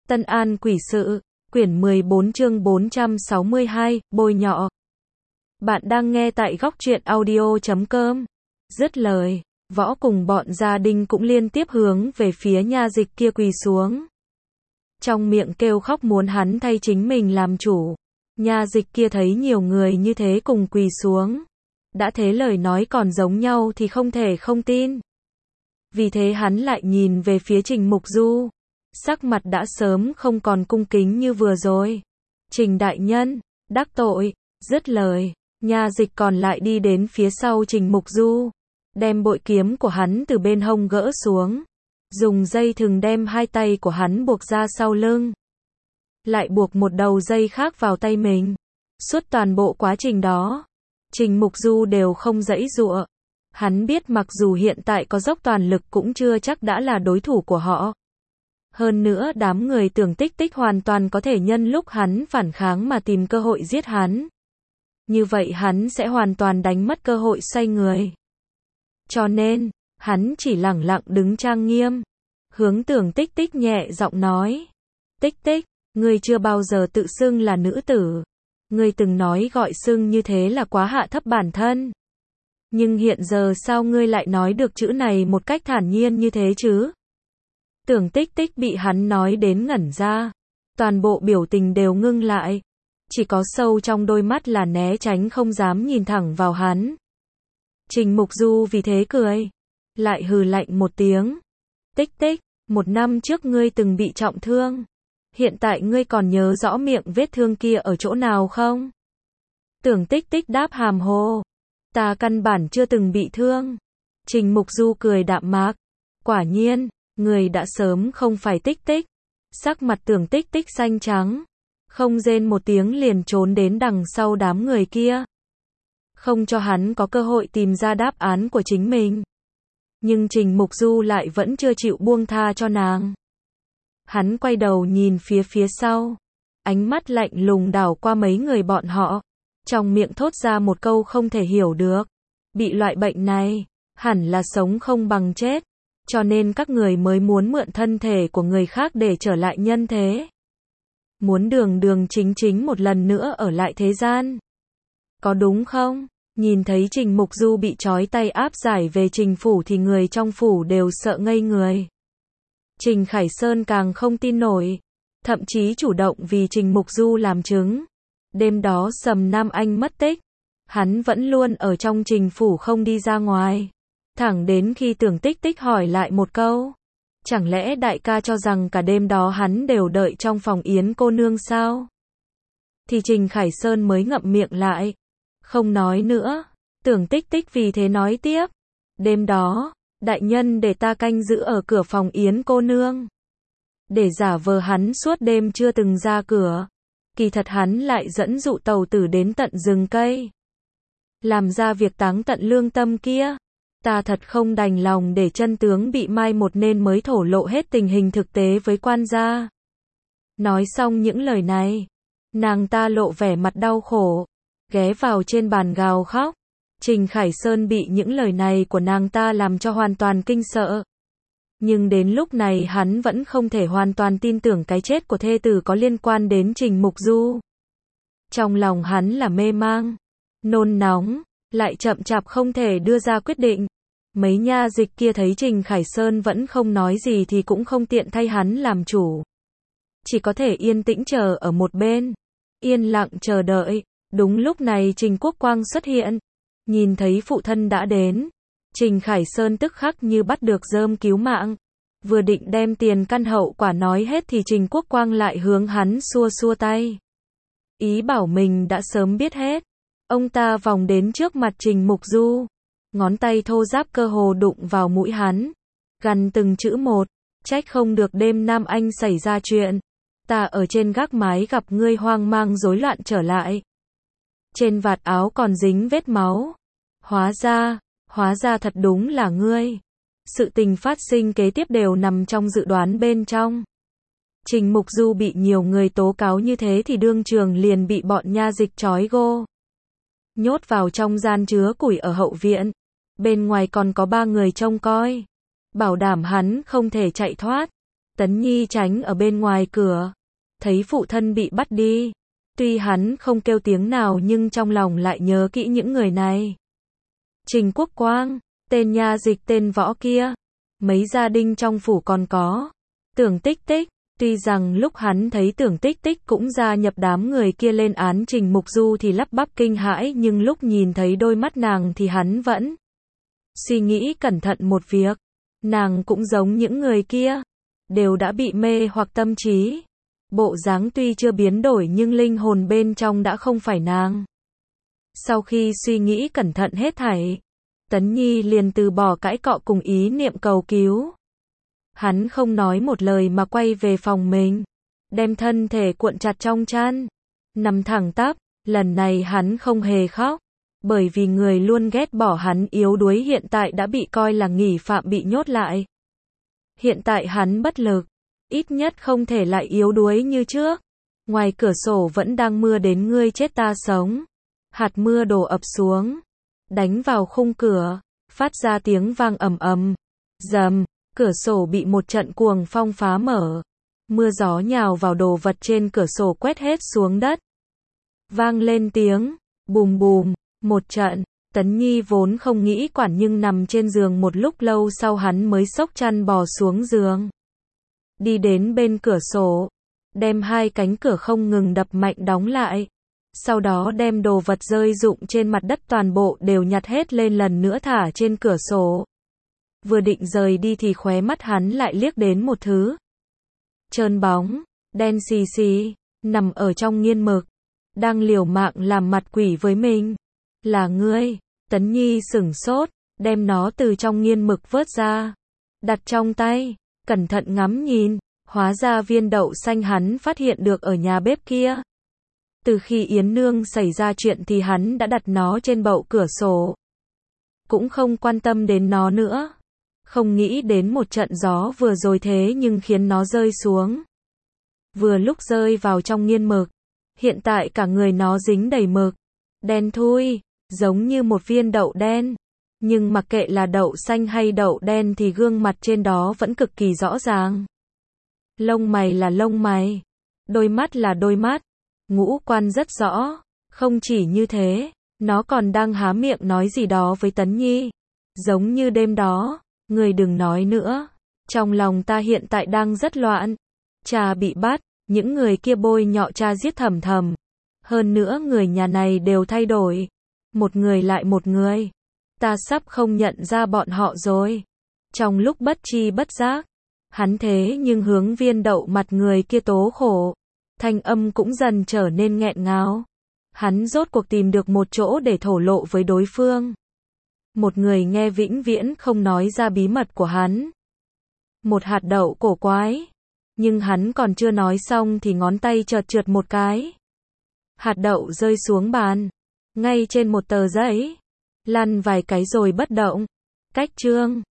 Tân An Quỷ Sự, quyển 14 chương 462, bôi nhọ. Bạn đang nghe tại góc truyện audio.com. Dứt lời, Võ cùng bọn gia đình cũng liên tiếp hướng về phía nha dịch kia quỳ xuống. Trong miệng kêu khóc muốn hắn thay chính mình làm chủ. Nha dịch kia thấy nhiều người như thế cùng quỳ xuống. Đã thế lời nói còn giống nhau thì không thể không tin. Vì thế hắn lại nhìn về phía Trình Mục Du. Sắc mặt đã sớm không còn cung kính như vừa rồi. Trình đại nhân, đắc tội. Dứt lời, nha dịch còn lại đi đến phía sau Trình Mục Du. Đem bội kiếm của hắn từ bên hông gỡ xuống. Dùng dây thừng đem hai tay của hắn buộc ra sau lưng. Lại buộc một đầu dây khác vào tay mình. Suốt toàn bộ quá trình đó, Trình Mục Du đều không giãy giụa. Hắn biết mặc dù hiện tại có dốc toàn lực cũng chưa chắc đã là đối thủ của họ. Hơn nữa đám người Tưởng Tích Tích hoàn toàn có thể nhân lúc hắn phản kháng mà tìm cơ hội giết hắn. Như vậy hắn sẽ hoàn toàn đánh mất cơ hội xoay người. Cho nên, hắn chỉ lẳng lặng đứng trang nghiêm. Hướng Tưởng Tích Tích nhẹ giọng nói. Tích Tích, ngươi chưa bao giờ tự xưng là nữ tử. Ngươi từng nói gọi xưng như thế là quá hạ thấp bản thân. Nhưng hiện giờ sao ngươi lại nói được chữ này một cách thản nhiên như thế chứ? Tưởng Tích Tích bị hắn nói đến ngẩn ra. Toàn bộ biểu tình đều ngưng lại. Chỉ có sâu trong đôi mắt là né tránh không dám nhìn thẳng vào hắn. Trình Mục Du vì thế cười. Lại hừ lạnh một tiếng. Tích Tích, 1 năm trước ngươi từng bị trọng thương. Hiện tại ngươi còn nhớ rõ miệng vết thương kia ở chỗ nào không? Tưởng Tích Tích đáp hàm hồ. Ta căn bản chưa từng bị thương. Trình Mục Du cười đạm mạc. Quả nhiên, người đã sớm không phải Tích Tích. Sắc mặt Tưởng Tích Tích xanh trắng. Không rên một tiếng liền trốn đến đằng sau đám người kia. Không cho hắn có cơ hội tìm ra đáp án của chính mình. Nhưng Trình Mục Du lại vẫn chưa chịu buông tha cho nàng. Hắn quay đầu nhìn phía sau. Ánh mắt lạnh lùng đảo qua mấy người bọn họ. Trong miệng thốt ra một câu không thể hiểu được. Bị loại bệnh này, hẳn là sống không bằng chết. Cho nên các người mới muốn mượn thân thể của người khác để trở lại nhân thế. Muốn đường chính một lần nữa ở lại thế gian. Có đúng không? Nhìn thấy Trình Mục Du bị trói tay áp giải về Trình phủ thì người trong phủ đều sợ ngây người. Trình Khải Sơn càng không tin nổi. Thậm chí chủ động vì Trình Mục Du làm chứng. Đêm đó Sầm Nam Anh mất tích. Hắn vẫn luôn ở trong Trình phủ không đi ra ngoài. Thẳng đến khi Tưởng Tích Tích hỏi lại một câu. Chẳng lẽ đại ca cho rằng cả đêm đó hắn đều đợi trong phòng Yến cô nương sao? Thì Trình Khải Sơn mới ngậm miệng lại. Không nói nữa. Tưởng Tích Tích vì thế nói tiếp. Đêm đó, đại nhân để ta canh giữ ở cửa phòng Yến cô nương. Để giả vờ hắn suốt đêm chưa từng ra cửa. Kỳ thật hắn lại dẫn dụ tàu tử đến tận rừng cây. Làm ra việc táng tận lương tâm kia. Ta thật không đành lòng để chân tướng bị mai một nên mới thổ lộ hết tình hình thực tế với quan gia. Nói xong những lời này, nàng ta lộ vẻ mặt đau khổ, ghé vào trên bàn gào khóc. Trình Khải Sơn bị những lời này của nàng ta làm cho hoàn toàn kinh sợ. Nhưng đến lúc này hắn vẫn không thể hoàn toàn tin tưởng cái chết của thê tử có liên quan đến Trình Mục Du. Trong lòng hắn là mê mang, nôn nóng, lại chậm chạp không thể đưa ra quyết định. Mấy nha dịch kia thấy Trình Khải Sơn vẫn không nói gì thì cũng không tiện thay hắn làm chủ. Chỉ có thể yên tĩnh chờ ở một bên. Yên lặng chờ đợi. Đúng lúc này Trình Quốc Quang xuất hiện. Nhìn thấy phụ thân đã đến. Trình Khải Sơn tức khắc như bắt được rơm cứu mạng. Vừa định đem tiền căn hậu quả nói hết thì Trình Quốc Quang lại hướng hắn xua tay. Ý bảo mình đã sớm biết hết. Ông ta vòng đến trước mặt Trình Mục Du. Ngón tay thô ráp cơ hồ đụng vào mũi hắn. Gằn từng chữ một. Trách không được đêm Nam Anh xảy ra chuyện. Ta ở trên gác mái gặp ngươi hoang mang rối loạn trở lại. Trên vạt áo còn dính vết máu. Hóa ra thật đúng là ngươi. Sự tình phát sinh kế tiếp đều nằm trong dự đoán bên trong. Trình Mục Du bị nhiều người tố cáo như thế thì đương trường liền bị bọn nha dịch trói gô. Nhốt vào trong gian chứa củi ở hậu viện. Bên ngoài còn có 3 người trông coi. Bảo đảm hắn không thể chạy thoát. Tấn Nhi tránh ở bên ngoài cửa, thấy phụ thân bị bắt đi. Tuy hắn không kêu tiếng nào nhưng trong lòng lại nhớ kỹ những người này. Trình Quốc Quang, tên nha dịch tên Võ kia, mấy gia đình trong phủ còn có. Tưởng Tích Tích, tuy rằng lúc hắn thấy Tưởng Tích Tích cũng gia nhập đám người kia lên án Trình Mục Du thì lắp bắp kinh hãi, nhưng lúc nhìn thấy đôi mắt nàng thì hắn vẫn suy nghĩ cẩn thận một việc. Nàng cũng giống những người kia, đều đã bị mê hoặc tâm trí. Bộ dáng tuy chưa biến đổi nhưng linh hồn bên trong đã không phải nàng. Sau khi suy nghĩ cẩn thận hết thảy, Tấn Nhi liền từ bỏ cãi cọ cùng ý niệm cầu cứu. Hắn không nói một lời mà quay về phòng mình, đem thân thể cuộn chặt trong chăn, nằm thẳng tắp. Lần này hắn không hề khóc, bởi vì người luôn ghét bỏ hắn yếu đuối hiện tại đã bị coi là nghi phạm bị nhốt lại. Hiện tại hắn bất lực, ít nhất không thể lại yếu đuối như trước. Ngoài cửa sổ vẫn đang mưa đến ngươi chết ta sống. Hạt mưa đổ ập xuống, đánh vào khung cửa, phát ra tiếng vang ầm ầm. Rầm, cửa sổ bị một trận cuồng phong phá mở. Mưa gió nhào vào đồ vật trên cửa sổ quét hết xuống đất. Vang lên tiếng bùm bùm, một trận. Tấn Nhi vốn không nghĩ quản nhưng nằm trên giường một lúc lâu sau hắn mới xốc chăn bò xuống giường. Đi đến bên cửa sổ, đem hai cánh cửa không ngừng đập mạnh đóng lại. Sau đó đem đồ vật rơi rụng trên mặt đất toàn bộ đều nhặt hết lên lần nữa thả trên cửa sổ. Vừa định rời đi thì khóe mắt hắn lại liếc đến một thứ trơn bóng, đen xì xì, nằm ở trong nghiên mực, đang liều mạng làm mặt quỷ với mình. Là ngươi. Tấn Nhi sửng sốt, đem nó từ trong nghiên mực vớt ra, đặt trong tay, cẩn thận ngắm nhìn, hóa ra viên đậu xanh hắn phát hiện được ở nhà bếp kia. Từ khi Yến Nương xảy ra chuyện thì hắn đã đặt nó trên bậu cửa sổ, cũng không quan tâm đến nó nữa. Không nghĩ đến một trận gió vừa rồi thế nhưng khiến nó rơi xuống. Vừa lúc rơi vào trong nghiên mực, hiện tại cả người nó dính đầy mực, đen thui, giống như một viên đậu đen. Nhưng mặc kệ là đậu xanh hay đậu đen thì gương mặt trên đó vẫn cực kỳ rõ ràng. Lông mày là lông mày, đôi mắt là đôi mắt, ngũ quan rất rõ. Không chỉ như thế, nó còn đang há miệng nói gì đó với Tấn Nhi. Giống như đêm đó, người đừng nói nữa, trong lòng ta hiện tại đang rất loạn. Cha bị bắt, những người kia bôi nhọ cha giết thầm thầm. Hơn nữa người nhà này đều thay đổi, một người lại một người. Ta sắp không nhận ra bọn họ rồi. Trong lúc bất tri bất giác, hắn thế nhưng hướng viên đậu mặt người kia tố khổ. Thanh âm cũng dần trở nên nghẹn ngào. Hắn rốt cuộc tìm được một chỗ để thổ lộ với đối phương. Một người nghe vĩnh viễn không nói ra bí mật của hắn. Một hạt đậu cổ quái. Nhưng hắn còn chưa nói xong thì ngón tay chợt trượt một cái. Hạt đậu rơi xuống bàn, ngay trên một tờ giấy. Lăn vài cái rồi bất động. Cách chương